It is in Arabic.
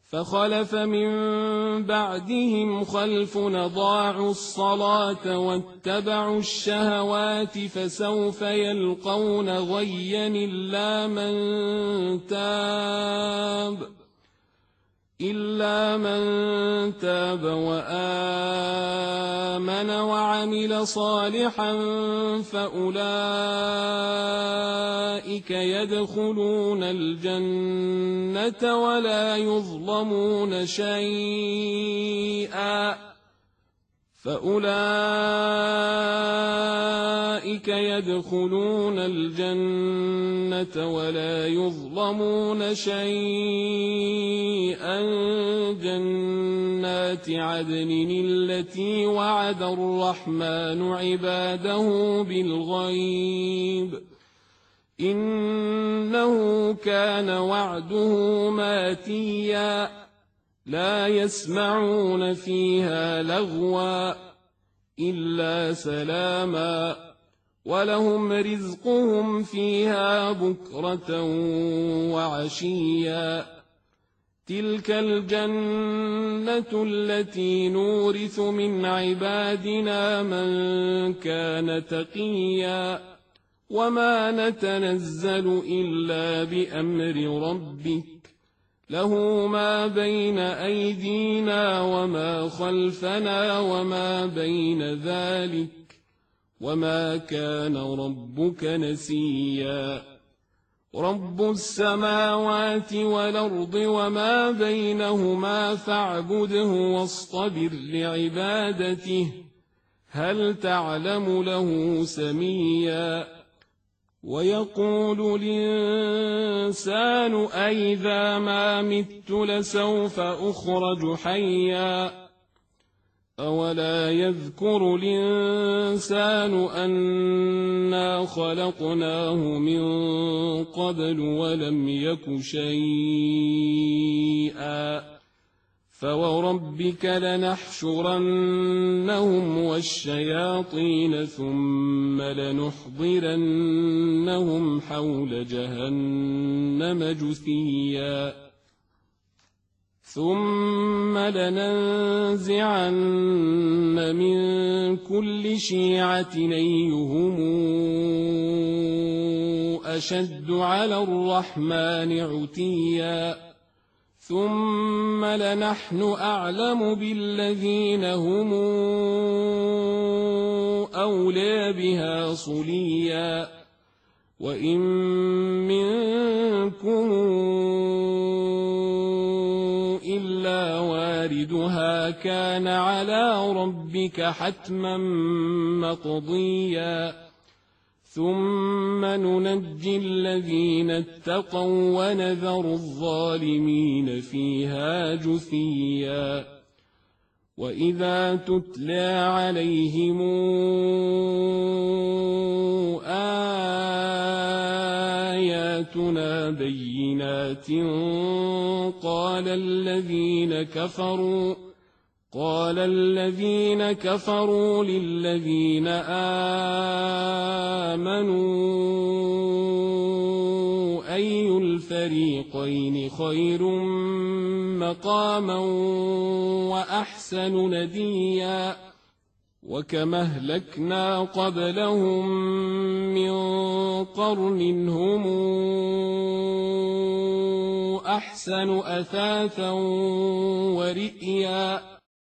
فخلف من بعدهم خلف أضاعوا الصلاة واتبعوا الشهوات فسوف يلقون غيا إلا من تاب وآمن وعمل صالحا فأولئك يدخلون الجنة ولا يظلمون شيئا جنات عدن التي وعد الرحمن عباده بالغيب إنه كان وعده ماتيا لا يسمعون فيها لغوا إلا سلاما ولهم رزقهم فيها بكرة وعشيا تلك الجنة التي نورث من عبادنا من كان تقيا وما نتنزل إلا بأمر ربك له ما بين أيدينا وما خلفنا وما بين ذلك وما كان ربك نسيا رب السماوات والأرض وما بينهما فاعبده واصطبر لعبادته هل تعلم له سميا ويقول الإنسان أئذا ما مت لسوف أخرج حيا أولا يذكر الإنسان أنا خلقناه من قبل ولم يك شيئا فوربك لنحشرنهم والشياطين ثم لنحضرنهم حول جهنم جثيا ثم لننزعن من كل شيعة أيهم أشد على الرحمن عتيا ثم لنحن أعلم بالذين هم أولى بها صليا وإن منكم إلا واردها كان على ربك حتما مقضيا ثم ننجي الذين اتقوا ونذر الظالمين فيها جثيا وإذا تتلى عليهم آياتنا بينات قال الذين كفروا للذين آمنوا أي الفريقين خير مقاما وأحسن نديا وكما أهلكنا قبلهم من قرن هم أحسن أثاثا ورئيا